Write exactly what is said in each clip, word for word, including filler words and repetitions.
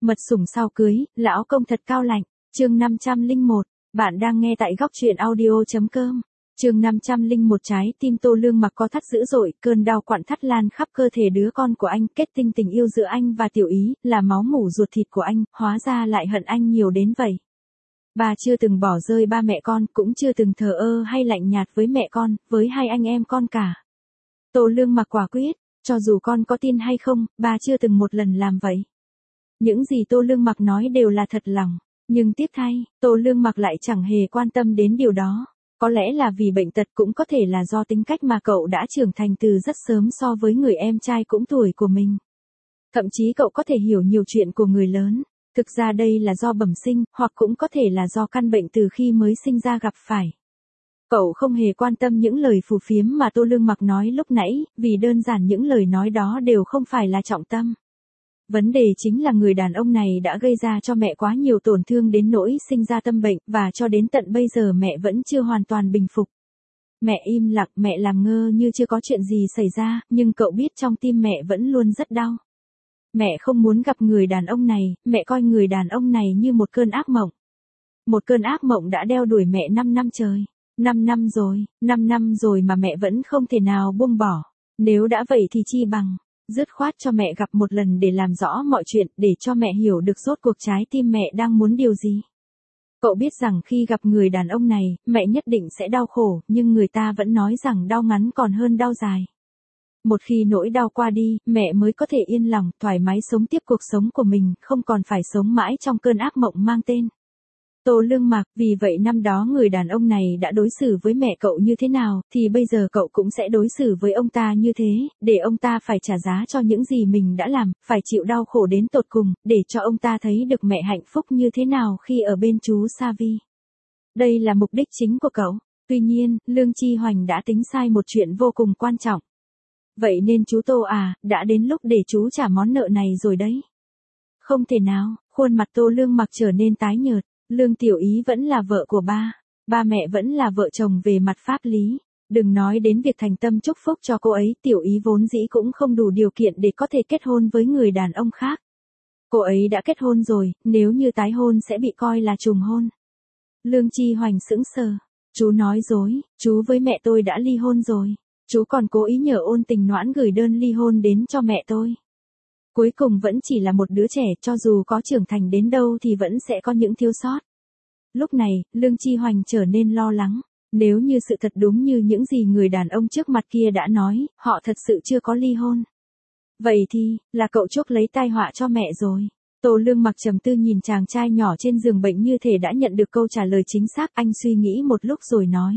Mật sủng sau cưới, lão công thật cao lạnh. Chương năm trăm lẻ một, bạn đang nghe tại góc truyện audio chấm com. Chương năm trăm lẻ một trái tim Tô Lương Mặc co thắt dữ dội, cơn đau quặn thắt lan khắp cơ thể đứa con của anh, kết tinh tình yêu giữa anh và Tiểu Ý, là máu mủ ruột thịt của anh, hóa ra lại hận anh nhiều đến vậy. Bà chưa từng bỏ rơi ba mẹ con, cũng chưa từng thờ ơ hay lạnh nhạt với mẹ con, với hai anh em con cả. Tô Lương Mặc quả quyết, cho dù con có tin hay không, bà chưa từng một lần làm vậy. Những gì Tô Lương Mặc nói đều là thật lòng, nhưng tiếc thay, Tô Lương Mặc lại chẳng hề quan tâm đến điều đó. Có lẽ là vì bệnh tật, cũng có thể là do tính cách mà cậu đã trưởng thành từ rất sớm so với người em trai cũng tuổi của mình. Thậm chí cậu có thể hiểu nhiều chuyện của người lớn. Thực ra đây là do bẩm sinh, hoặc cũng có thể là do căn bệnh từ khi mới sinh ra gặp phải. Cậu không hề quan tâm những lời phù phiếm mà Tô Lương Mặc nói lúc nãy, vì đơn giản những lời nói đó đều không phải là trọng tâm. Vấn đề chính là người đàn ông này đã gây ra cho mẹ quá nhiều tổn thương đến nỗi sinh ra tâm bệnh, và cho đến tận bây giờ mẹ vẫn chưa hoàn toàn bình phục. Mẹ im lặng, mẹ làm ngơ như chưa có chuyện gì xảy ra, nhưng cậu biết trong tim mẹ vẫn luôn rất đau. Mẹ không muốn gặp người đàn ông này, mẹ coi người đàn ông này như một cơn ác mộng. Một cơn ác mộng đã đeo đuổi mẹ năm năm trời. năm năm rồi, năm năm rồi mà mẹ vẫn không thể nào buông bỏ. Nếu đã vậy thì chi bằng dứt khoát cho mẹ gặp một lần để làm rõ mọi chuyện, để cho mẹ hiểu được rốt cuộc trái tim mẹ đang muốn điều gì. Cậu biết rằng khi gặp người đàn ông này, mẹ nhất định sẽ đau khổ, nhưng người ta vẫn nói rằng đau ngắn còn hơn đau dài. Một khi nỗi đau qua đi, mẹ mới có thể yên lòng, thoải mái sống tiếp cuộc sống của mình, không còn phải sống mãi trong cơn ác mộng mang tên Tô Lương Mặc. Vì vậy năm đó người đàn ông này đã đối xử với mẹ cậu như thế nào, thì bây giờ cậu cũng sẽ đối xử với ông ta như thế, để ông ta phải trả giá cho những gì mình đã làm, phải chịu đau khổ đến tột cùng, để cho ông ta thấy được mẹ hạnh phúc như thế nào khi ở bên chú Sa Vi. Đây là mục đích chính của cậu. Tuy nhiên, Lương Chi Hoành đã tính sai một chuyện vô cùng quan trọng. Vậy nên chú Tô à, đã đến lúc để chú trả món nợ này rồi đấy. Không thể nào, khuôn mặt Tô Lương Mặc trở nên tái nhợt. Lương Tiểu Ý vẫn là vợ của ba, ba mẹ vẫn là vợ chồng về mặt pháp lý. Đừng nói đến việc thành tâm chúc phúc cho cô ấy, Tiểu Ý vốn dĩ cũng không đủ điều kiện để có thể kết hôn với người đàn ông khác. Cô ấy đã kết hôn rồi, nếu như tái hôn sẽ bị coi là trùng hôn. Lương Chi Hoành sững sờ. Chú nói dối, chú với mẹ tôi đã ly hôn rồi. Chú còn cố ý nhờ Ôn Tình Noãn gửi đơn ly hôn đến cho mẹ tôi. Cuối cùng vẫn chỉ là một đứa trẻ, cho dù có trưởng thành đến đâu thì vẫn sẽ có những thiếu sót. Lúc này, Lương Chi Hoành trở nên lo lắng. Nếu như sự thật đúng như những gì người đàn ông trước mặt kia đã nói, họ thật sự chưa có ly hôn. Vậy thì, là cậu chuốc lấy tai họa cho mẹ rồi. Tô Lương Mặc trầm tư nhìn chàng trai nhỏ trên giường bệnh như thể đã nhận được câu trả lời chính xác. Anh suy nghĩ một lúc rồi nói.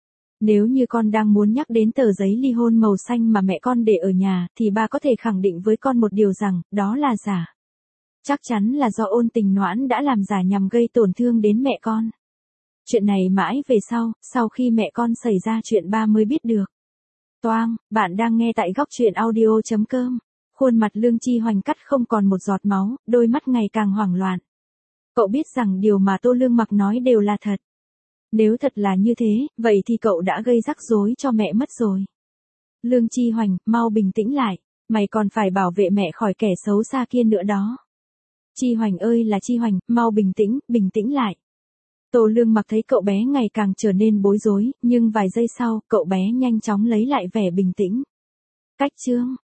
Nếu như con đang muốn nhắc đến tờ giấy ly hôn màu xanh mà mẹ con để ở nhà, thì ba có thể khẳng định với con một điều rằng, đó là giả. Chắc chắn là do Ôn Tình Noãn đã làm giả nhằm gây tổn thương đến mẹ con. Chuyện này mãi về sau, sau khi mẹ con xảy ra chuyện ba mới biết được. Toang, bạn đang nghe tại góc truyện audio chấm com. Khuôn mặt Lương Chi Hoành cắt không còn một giọt máu, đôi mắt ngày càng hoảng loạn. Cậu biết rằng điều mà Tô Lương Mặc nói đều là thật. Nếu thật là như thế, vậy thì cậu đã gây rắc rối cho mẹ mất rồi. Lương Chi Hoành, mau bình tĩnh lại, mày còn phải bảo vệ mẹ khỏi kẻ xấu xa kia nữa đó. Chi Hoành ơi là Chi Hoành, mau bình tĩnh, bình tĩnh lại. Tô Lương Mặc thấy cậu bé ngày càng trở nên bối rối, nhưng vài giây sau, cậu bé nhanh chóng lấy lại vẻ bình tĩnh. Cách chương,